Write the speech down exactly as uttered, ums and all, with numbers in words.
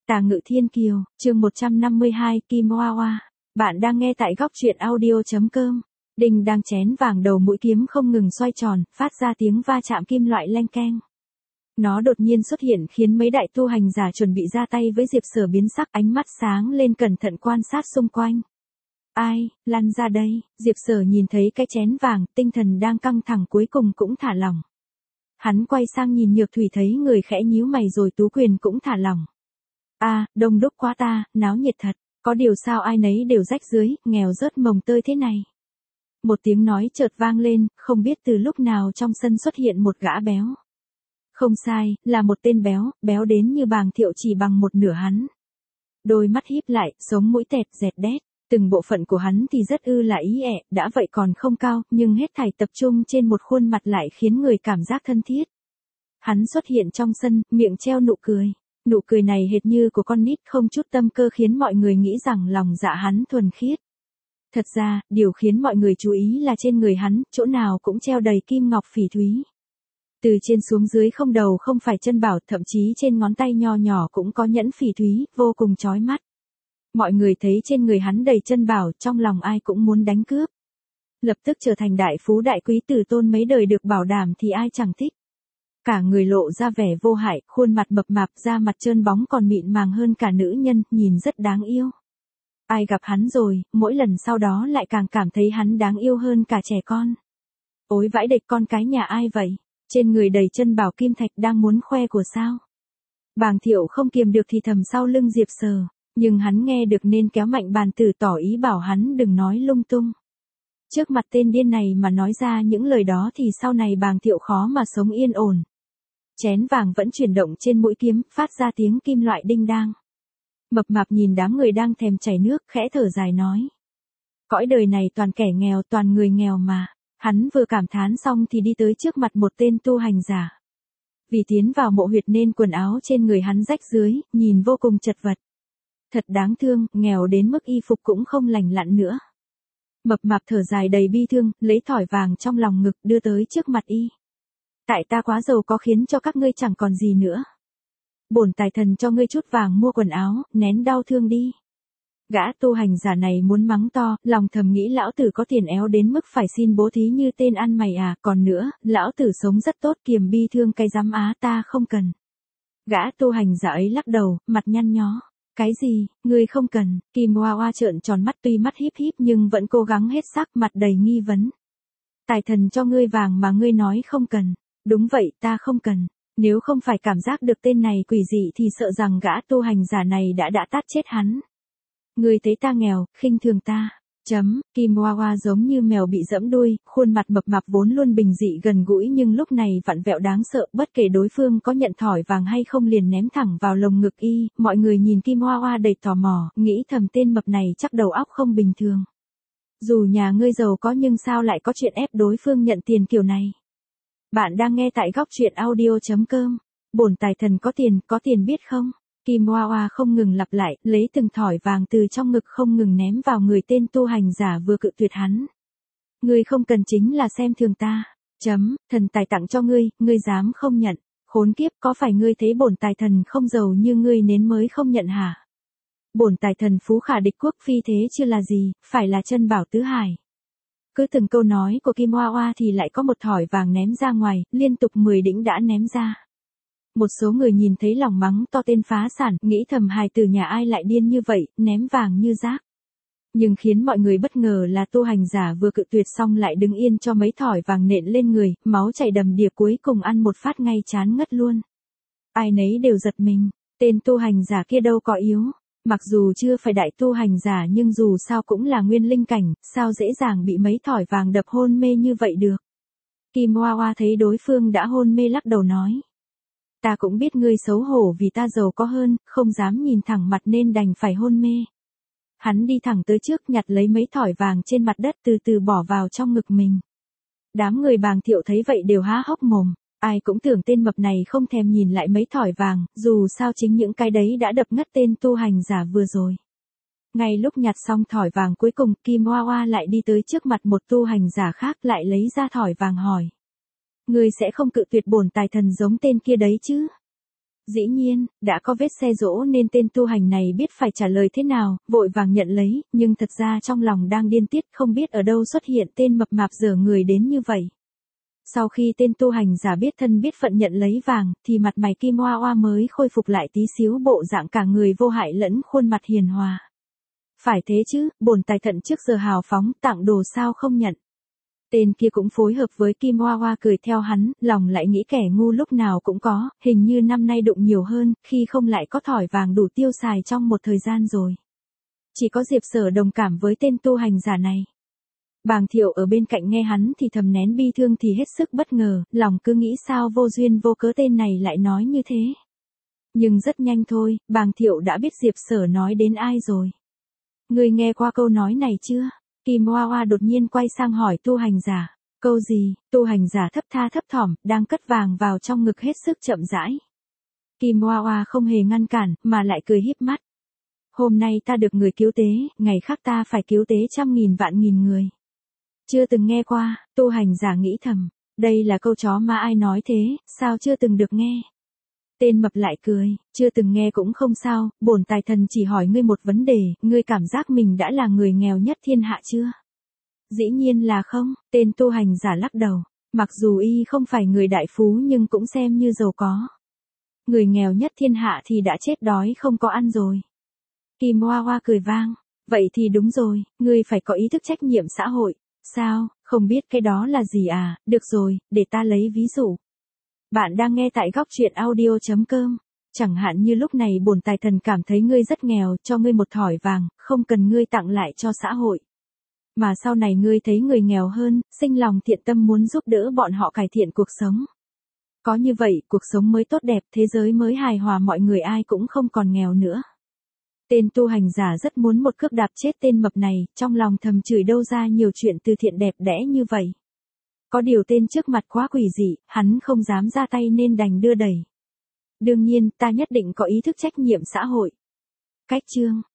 Tà Ngự Thiên Kiều, chương một trăm năm mươi hai, Kim Hoa Hoa. Bạn đang nghe tại góc truyện audio.com. Đinh đang chén vàng đầu mũi kiếm không ngừng xoay tròn, phát ra tiếng va chạm kim loại leng keng. Nó đột nhiên xuất hiện khiến mấy đại tu hành giả chuẩn bị ra tay với Diệp Sở biến sắc, ánh mắt sáng lên cẩn thận quan sát xung quanh. Ai, lăn ra đây, Diệp Sở nhìn thấy cái chén vàng, tinh thần đang căng thẳng cuối cùng cũng thả lỏng. Hắn quay sang nhìn Nhược Thủy thấy người khẽ nhíu mày rồi tú quyền cũng thả lỏng. A, à, đông đúc quá ta, náo nhiệt thật, có điều sao ai nấy đều rách dưới, nghèo rớt mồng tơi thế này. Một tiếng nói chợt vang lên, không biết từ lúc nào trong sân xuất hiện một gã béo. Không sai, là một tên béo, béo đến như Bàng Thiệu chỉ bằng một nửa hắn. Đôi mắt híp lại, sống mũi tẹt dẹt đét, từng bộ phận của hắn thì rất ư là ý ẹ, đã vậy còn không cao, nhưng hết thảy tập trung trên một khuôn mặt lại khiến người cảm giác thân thiết. Hắn xuất hiện trong sân, miệng treo nụ cười. Nụ cười này hệt như của con nít không chút tâm cơ khiến mọi người nghĩ rằng lòng dạ hắn thuần khiết. Thật ra, điều khiến mọi người chú ý là trên người hắn, chỗ nào cũng treo đầy kim ngọc phỉ thúy. Từ trên xuống dưới không đầu không phải chân bảo, thậm chí trên ngón tay nho nhỏ cũng có nhẫn phỉ thúy, vô cùng chói mắt. Mọi người thấy trên người hắn đầy chân bảo, trong lòng ai cũng muốn đánh cướp. Lập tức trở thành đại phú đại quý tử tôn mấy đời được bảo đảm thì ai chẳng thích. Cả người lộ ra vẻ vô hại, khuôn mặt mập mạp, da mặt trơn bóng còn mịn màng hơn cả nữ nhân, nhìn rất đáng yêu. Ai gặp hắn rồi, mỗi lần sau đó lại càng cảm thấy hắn đáng yêu hơn cả trẻ con. Ối vãi địch, con cái nhà ai vậy? Trên người đầy chân bảo kim thạch đang muốn khoe của sao? Bàng Thiệu không kiềm được thì thầm sau lưng Diệp Sở, nhưng hắn nghe được nên kéo mạnh bàn tử tỏ ý bảo hắn đừng nói lung tung. Trước mặt tên điên này mà nói ra những lời đó thì sau này Bàng Thiệu khó mà sống yên ổn. Chén vàng vẫn chuyển động trên mũi kiếm, phát ra tiếng kim loại đinh đang. Mập mạp nhìn đám người đang thèm chảy nước, khẽ thở dài nói. Cõi đời này toàn kẻ nghèo, toàn người nghèo mà. Hắn vừa cảm thán xong thì đi tới trước mặt một tên tu hành giả. Vì tiến vào mộ huyệt nên quần áo trên người hắn rách dưới, nhìn vô cùng chật vật. Thật đáng thương, nghèo đến mức y phục cũng không lành lặn nữa. Mập mạp thở dài đầy bi thương, lấy thỏi vàng trong lòng ngực đưa tới trước mặt y. Tại ta quá giàu có khiến cho các ngươi chẳng còn gì nữa. Bổn tài thần cho ngươi chút vàng mua quần áo, nén đau thương đi. Gã tu hành giả này muốn mắng to, lòng thầm nghĩ lão tử có tiền éo đến mức phải xin bố thí như tên ăn mày à, còn nữa, lão tử sống rất tốt, kiềm bi thương cái dám á, ta không cần. Gã tu hành giả ấy lắc đầu, mặt nhăn nhó. Cái gì, ngươi không cần? Kim Hoa Hoa trợn tròn mắt, tuy mắt híp híp nhưng vẫn cố gắng hết sắc, mặt đầy nghi vấn. Tài thần cho ngươi vàng mà ngươi nói không cần. Đúng vậy, ta không cần. Nếu không phải cảm giác được tên này quỷ dị thì sợ rằng gã tu hành giả này đã đã tát chết hắn. Ngươi thấy ta nghèo, khinh thường ta. Chấm, Kim Hoa Hoa giống như mèo bị dẫm đuôi, khuôn mặt mập mạp vốn luôn bình dị gần gũi nhưng lúc này vặn vẹo đáng sợ, bất kể đối phương có nhận thỏi vàng hay không liền ném thẳng vào lồng ngực y. Mọi người nhìn Kim Hoa Hoa đầy tò mò, nghĩ thầm tên mập này chắc đầu óc không bình thường. Dù nhà ngươi giàu có nhưng sao lại có chuyện ép đối phương nhận tiền kiểu này? Bạn đang nghe tại góc truyện audio.com. Bổn tài thần có tiền, có tiền biết không? Kim Hoa Hoa không ngừng lặp lại, lấy từng thỏi vàng từ trong ngực không ngừng ném vào người tên tu hành giả vừa cự tuyệt hắn. Ngươi không cần chính là xem thường ta. Chấm, thần tài tặng cho ngươi, ngươi dám không nhận. Khốn kiếp, có phải ngươi thấy bổn tài thần không giàu như ngươi nên mới không nhận hả? Bổn tài thần phú khả địch quốc phi thế chưa là gì, phải là chân bảo tứ hải. Cứ từng câu nói của Kim Hoa Hoa thì lại có một thỏi vàng ném ra ngoài, liên tục mười đĩnh đã ném ra. Một số người nhìn thấy lòng mắng to tên phá sản, nghĩ thầm hài tử nhà ai lại điên như vậy, ném vàng như rác. Nhưng khiến mọi người bất ngờ là tu hành giả vừa cự tuyệt xong lại đứng yên cho mấy thỏi vàng nện lên người, máu chảy đầm đìa, cuối cùng ăn một phát ngay chán ngất luôn. Ai nấy đều giật mình, tên tu hành giả kia đâu có yếu. Mặc dù chưa phải đại tu hành giả nhưng dù sao cũng là nguyên linh cảnh, sao dễ dàng bị mấy thỏi vàng đập hôn mê như vậy được. Kim Hoa Hoa thấy đối phương đã hôn mê lắc đầu nói. Ta cũng biết ngươi xấu hổ vì ta giàu có hơn, không dám nhìn thẳng mặt nên đành phải hôn mê. Hắn đi thẳng tới trước nhặt lấy mấy thỏi vàng trên mặt đất từ từ bỏ vào trong ngực mình. Đám người Bàng Thiệu thấy vậy đều há hốc mồm. Ai cũng tưởng tên mập này không thèm nhìn lại mấy thỏi vàng, dù sao chính những cái đấy đã đập ngất tên tu hành giả vừa rồi. Ngay lúc nhặt xong thỏi vàng cuối cùng, Kim Hoa Hoa lại đi tới trước mặt một tu hành giả khác lại lấy ra thỏi vàng hỏi. Ngươi sẽ không cự tuyệt bổn tài thần giống tên kia đấy chứ? Dĩ nhiên, đã có vết xe dỗ nên tên tu hành này biết phải trả lời thế nào, vội vàng nhận lấy, nhưng thật ra trong lòng đang điên tiết không biết ở đâu xuất hiện tên mập mạp dở người đến như vậy. Sau khi tên tu hành giả biết thân biết phận nhận lấy vàng, thì mặt mày Kim Oa Oa mới khôi phục lại tí xíu bộ dạng cả người vô hại lẫn khuôn mặt hiền hòa. Phải thế chứ, bổn tài thận trước giờ hào phóng, tặng đồ sao không nhận. Tên kia cũng phối hợp với Kim Oa Oa cười theo hắn, lòng lại nghĩ kẻ ngu lúc nào cũng có, hình như năm nay đụng nhiều hơn, khi không lại có thỏi vàng đủ tiêu xài trong một thời gian rồi. Chỉ có Diệp Sở đồng cảm với tên tu hành giả này. Bàng Thiệu ở bên cạnh nghe hắn thì thầm nén bi thương thì hết sức bất ngờ, lòng cứ nghĩ sao vô duyên vô cớ tên này lại nói như thế. Nhưng rất nhanh thôi, Bàng Thiệu đã biết Diệp Sở nói đến ai rồi. Ngươi nghe qua câu nói này chưa? Kim Oa Oa đột nhiên quay sang hỏi tu hành giả. Câu gì? Tu hành giả thấp tha thấp thỏm, đang cất vàng vào trong ngực hết sức chậm rãi. Kim Oa Oa không hề ngăn cản, mà lại cười híp mắt. Hôm nay ta được người cứu tế, ngày khác ta phải cứu tế trăm nghìn vạn nghìn người. Chưa từng nghe qua, tu hành giả nghĩ thầm. Đây là câu chó mà ai nói thế, sao chưa từng được nghe? Tên mập lại cười, chưa từng nghe cũng không sao, bổn tài thần chỉ hỏi ngươi một vấn đề, ngươi cảm giác mình đã là người nghèo nhất thiên hạ chưa? Dĩ nhiên là không, tên tu hành giả lắc đầu, mặc dù y không phải người đại phú nhưng cũng xem như giàu có. Người nghèo nhất thiên hạ thì đã chết đói không có ăn rồi. Kim Oa Oa cười vang, vậy thì đúng rồi, ngươi phải có ý thức trách nhiệm xã hội. Sao, không biết cái đó là gì à, được rồi, để ta lấy ví dụ. Bạn đang nghe tại góc truyện audio chấm com. Chẳng hạn như lúc này bổn tài thần cảm thấy ngươi rất nghèo, cho ngươi một thỏi vàng, không cần ngươi tặng lại cho xã hội. Mà sau này ngươi thấy người nghèo hơn, sinh lòng thiện tâm muốn giúp đỡ bọn họ cải thiện cuộc sống. Có như vậy, cuộc sống mới tốt đẹp, thế giới mới hài hòa, mọi người ai cũng không còn nghèo nữa. Tên tu hành giả rất muốn một cước đạp chết tên mập này, trong lòng thầm chửi đâu ra nhiều chuyện từ thiện đẹp đẽ như vậy. Có điều tên trước mặt quá quỷ dị, hắn không dám ra tay nên đành đưa đẩy. Đương nhiên, ta nhất định có ý thức trách nhiệm xã hội. Cách chương